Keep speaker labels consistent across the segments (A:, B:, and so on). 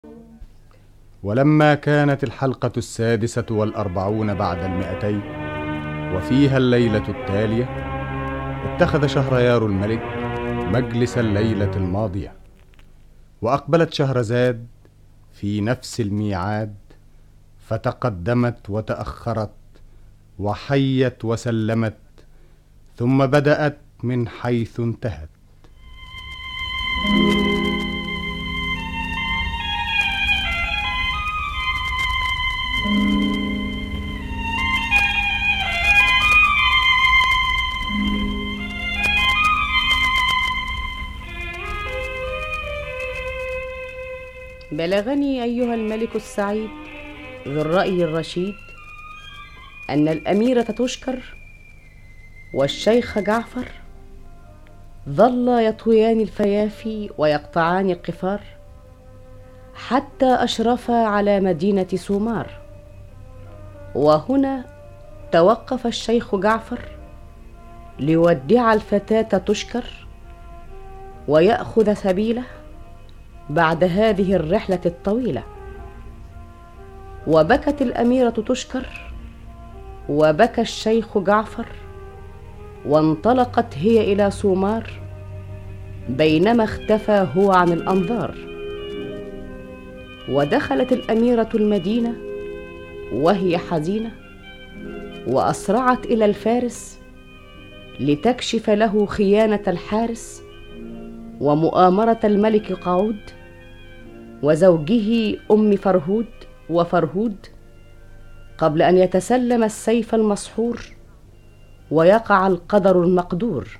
A: ولما كانت الحلقة 46 بعد 200 وفيها الليلة التالية، اتخذ شهريار الملك مجلس الليلة الماضية، وأقبلت شهرزاد في نفس الميعاد، فتقدمت وتأخرت وحيت وسلمت، ثم بدأت من حيث انتهت.
B: بلغني أيها الملك السعيد ذو الرأي الرشيد أن الأميرة تشكر والشيخ جعفر ظلا يطويان الفيافي ويقطعان القفار حتى أشرفا على مدينة سومار. وهنا توقف الشيخ جعفر ليودع الفتاة تشكر ويأخذ سبيله بعد هذه الرحلة الطويلة. وبكت الأميرة تشكر وبكى الشيخ جعفر، وانطلقت هي إلى سومار بينما اختفى هو عن الأنظار. ودخلت الأميرة المدينة وهي حزينة، وأسرعت إلى الفارس لتكشف له خيانة الحارس ومؤامرة الملك قعود وزوجه أم فرهود وفرهود، قبل أن يتسلم السيف المسحور ويقع القدر المقدور.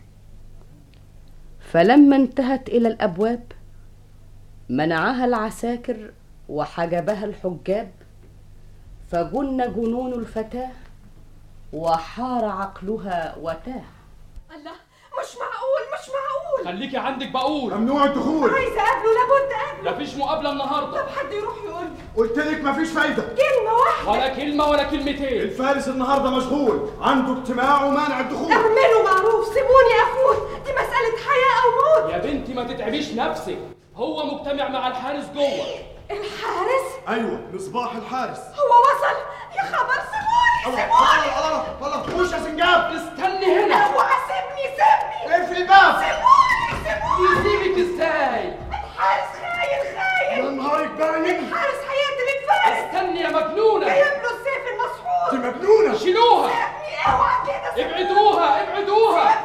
B: فلما انتهت إلى الأبواب منعها العساكر وحجبها الحجاب، فجن جنون الفتاة وحار عقلها وتاه.
C: الله، مش معقول مش معقول.
D: خليكي عندك بقول.
E: ممنوع الدخول.
C: عايزه اقابله، لابد اقابله.
D: مفيش مقابله النهارده.
C: طب حد يروح يقول لي.
E: قلت لك مفيش فايده.
C: كلمه واحده.
D: ولا كلمه ولا كلمتين.
E: الفارس النهارده مشغول، عنده اجتماع ومانع الدخول.
C: اعملوا معروف، سيبوني افوت، دي مساله حياه او موت.
D: يا بنتي ما تتعبيش نفسك، هو مجتمع مع الحارس جوه.
C: الحارس؟
E: ايوه، مصباح الحارس.
C: هو وصل؟ يا خبر، سيبوني سيبوني.
E: الله خش يا سنجاب.
D: استني هنا.
C: اوعى، سيبني.
E: اقفل الباب.
C: سيبوني.
D: يسيبك ازاي؟
C: الحارس خاين.
E: يا نهارك باين.
C: الحارس هيقتل الفارس.
D: استني يا مجنونه.
C: جايب له السيف المسحور.
E: دي مجنونه.
D: شيلوها.
C: سيبني، اوعى كده.
D: ابعدوها.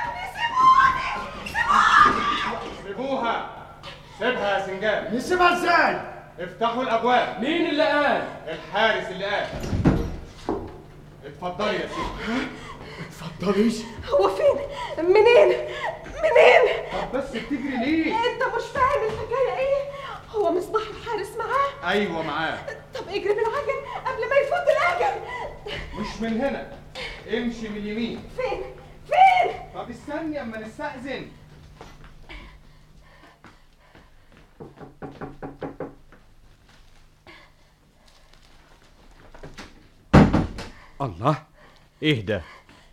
E: سيبوها. سيبها يا سنجاب. نسيبها ازاي؟ افتحوا الابواب.
D: مين اللي قال؟
E: الحارس اللي قال. اتفضلي يا سيدي. اتفضليش.
C: هو فين؟ منين؟
E: طب بس بتجري ليه؟
C: انت مش فاهم الحكايه ايه؟ هو مصباح الحارس معاه؟
E: ايوه معاه.
C: طب اجري بالعجل قبل ما يفوت الاجل.
E: مش من هنا، امشي من اليمين.
C: فين؟
E: طب استني اما نستأذن.
F: الله، ايه ده؟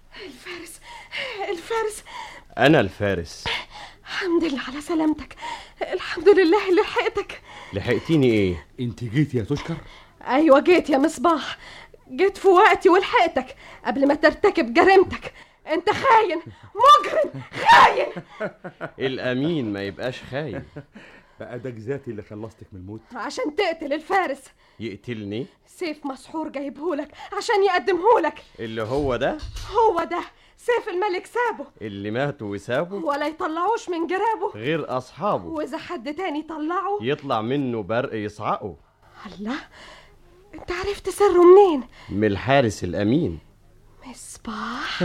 C: الفارس.
F: انا الفارس.
C: الحمد لله على سلامتك. الحمد لله اللي لحقتك.
F: لحقتيني ايه؟
G: انت جيتي يا تشكر؟
C: ايوه جيت يا مصباح، جيت في وقتي ولحقتك قبل ما ترتكب جريمتك. انت خاين، مجرم، خاين.
F: الامين ما يبقاش خاين.
G: بقى ده جزاتي اللي خلصتك من الموت
C: عشان تقتل الفارس.
F: يقتلني؟
C: سيف مسحور جايبهولك عشان يقدمهولك.
F: اللي هو ده؟
C: هو ده سيف الملك سابه.
F: اللي ماتوا وسابوا
C: ولا يطلعوش من جرابه
F: غير اصحابه،
C: واذا حد تاني طلعه
F: يطلع منه برق يصعقه.
C: الله، انت عرفت سره منين؟
F: من الحارس الامين.
C: مصباح.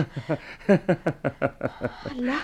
C: الله،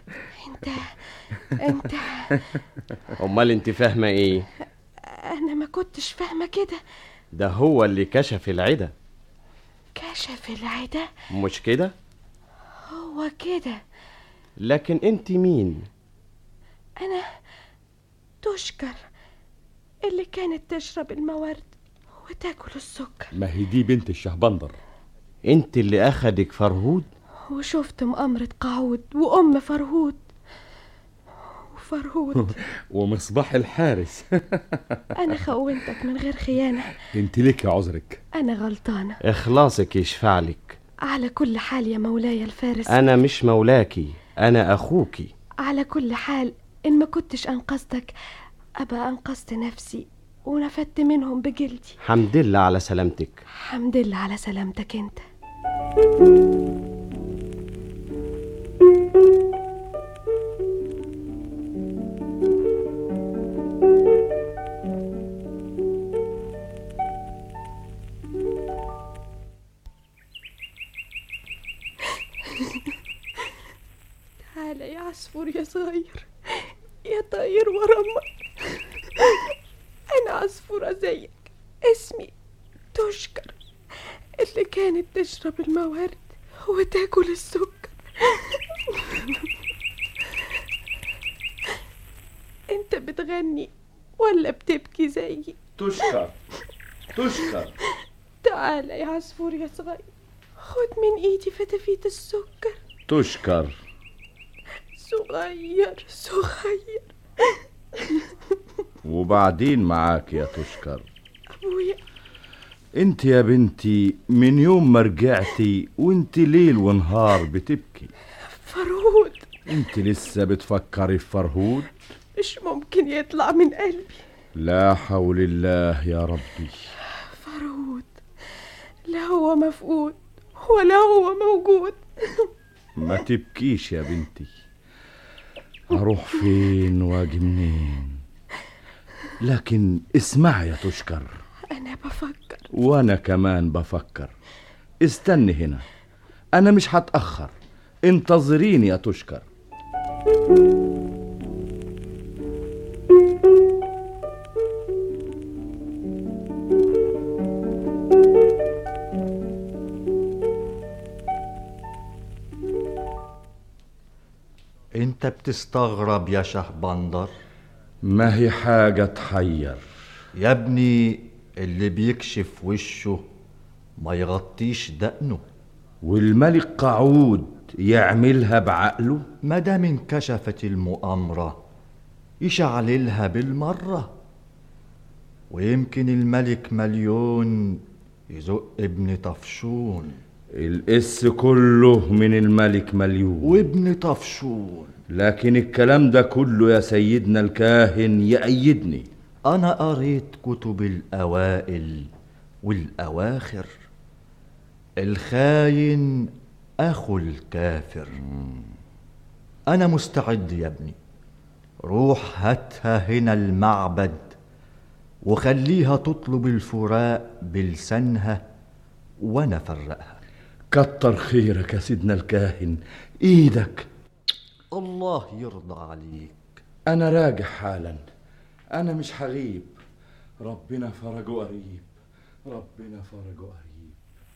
C: انت
F: امال انت فاهمه ايه؟
C: انا ما كنتش فاهمه كده.
F: ده هو اللي كشف العدا.
C: كشف العدا؟
F: مش كده؟
C: هو كده.
F: لكن انت مين؟
C: انا تشكر اللي كانت تشرب الموارد وتاكل السكر.
G: ما هي دي بنت الشهبندر.
F: انت اللي اخدك فرهود
C: وشفت مؤامرة قعود وأم فرهود، وفرهود.
G: ومصباح الحارس.
C: أنا خونتك من غير خيانة.
G: انت ليك يا عذرك.
C: أنا غلطانة.
F: إخلاصك يشفع لك.
C: على كل حال يا مولاي الفارس،
F: أنا مش مولاكي، أنا أخوكي.
C: على كل حال إن ما كنتش أنقذتك أبقى أنقذت نفسي ونفدت منهم بجلدي.
F: حمد لله على سلامتك.
C: حمد لله على سلامتك أنت. تعال يا عصفور يا صغير، يا طاير ورمك. أنا عصفورة زيك، اسمي تشكر، اللي كانت تشرب الموارد وتاكل السكر. انت بتغني ولا بتبكي زيي؟
G: تشكر تشكر.
C: تعال يا عصفور يا صغير، خد من ايدي فتافيت السكر.
G: تشكر.
C: صغير صغير.
H: وبعدين معاك يا تشكر.
C: ابويا،
H: انت يا بنتي من يوم ما رجعتي وانت ليل ونهار بتبكي.
C: فرهود.
H: انت لسه بتفكري في فرهود؟
C: مش ممكن يطلع من قلبي.
H: لا حول الله يا ربي.
C: فرهود لا هو مفقود ولا هو موجود.
H: ما تبكيش يا بنتي، اروح فين واجي منين؟ لكن اسمع يا تشكر،
C: انا بفكر.
H: وانا كمان بفكر. استني هنا، انا مش هتأخر، انتظريني يا تشكر.
I: انت بتستغرب يا شهبندر؟
H: ما هي حاجة تحير
I: يا ابني، اللي بيكشف وشه ما يغطيش دقنه.
H: والملك قعود يعملها بعقله؟
I: ما دام انكشفت المؤامرة يشعللها بالمرة، ويمكن الملك مليون يزق ابن طفشون.
H: القس كله من الملك مليون
I: وابن طفشون.
H: لكن الكلام ده كله يا سيدنا الكاهن يأيدني.
I: أنا قريت كتب الأوائل والأواخر. الخاين أخو الكافر. أنا مستعد يا ابني، روح هاتها هنا المعبد وخليها تطلب الفراق بلسانها وأنا فرقها.
H: كتر خيرك يا سيدنا الكاهن، ايدك.
I: الله يرضى عليك.
H: انا راجع حالا، انا مش هغيب. ربنا فرجه قريب، ربنا فرجه قريب.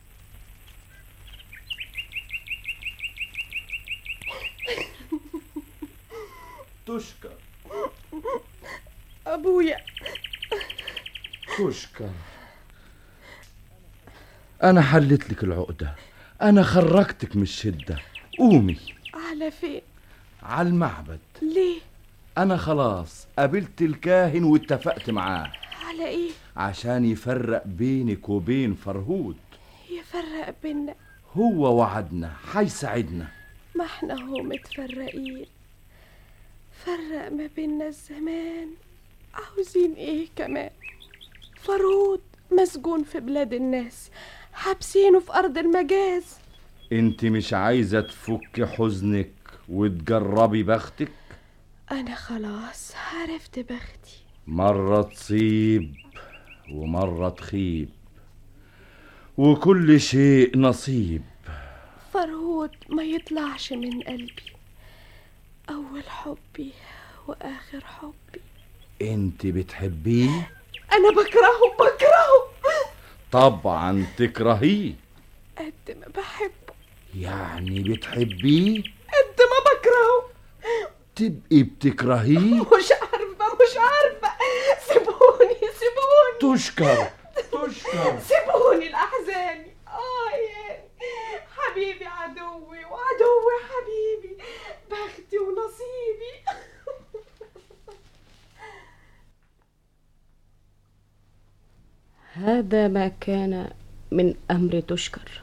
H: تشكر
C: ابويا.
H: تشكر. انا حلت لك العقدة، انا خرجتك من الشدة. قومي.
C: على فين؟
H: على المعبد.
C: ليه؟
H: انا خلاص قابلت الكاهن واتفقت معاه.
C: على ايه؟
H: عشان يفرق بينك وبين فرهود.
C: يفرق بينا؟
H: هو وعدنا هيساعدنا.
C: ما احنا هو متفرقين. فرق ما بينا الزمان، عاوزين ايه كمان؟ فرهود مسجون في بلاد الناس، حابسينه في ارض المجاز.
H: انت مش عايزة تفك حزنك وتجربي بختك؟
C: انا خلاص عرفت بختي.
H: مرة تصيب ومرة تخيب، وكل شيء نصيب.
C: فرهود ما يطلعش من قلبي، اول حبي واخر حبي.
H: انت بتحبيه؟
C: انا بكرهه.
H: طبعا تكرهيه.
C: قد ما بحبه.
H: يعني بتحبيه
C: قد ما بكرهه.
H: تبقي بتكرهيه؟
C: مش عارفة. سيبوني.
H: تشكر.
C: سيبوني لأحزاني. يعني حبيبي عدوي وعدوي حبيبي، بختي ونصيبي.
B: هذا ما كان من أمر تشكر.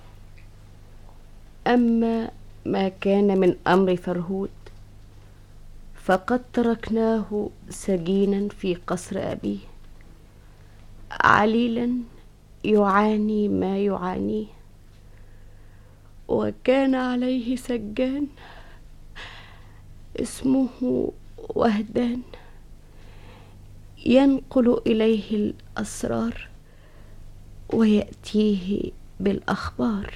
B: أما ما كان من أمر فرهود فقد تركناه سجينا في قصر أبيه، عليلا يعاني ما يعانيه، وكان عليه سجان اسمه وهدان ينقل إليه الأسرار ويأتيه بالأخبار.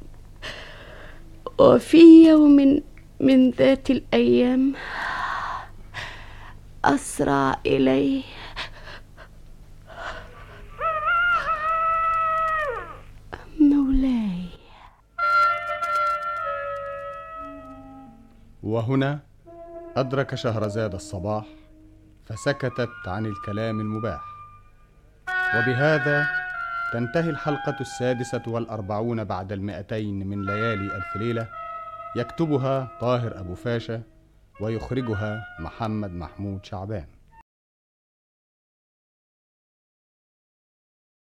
B: وفي يوم من ذات الأيام أسرع إليه مولاي.
A: وهنا أدرك شهرزاد الصباح فسكتت عن الكلام المباح. وبهذا تنتهي الحلقة 46 بعد 200 من ليالي ألف ليلة، يكتبها طاهر أبو فاشا ويخرجها محمد محمود شعبان.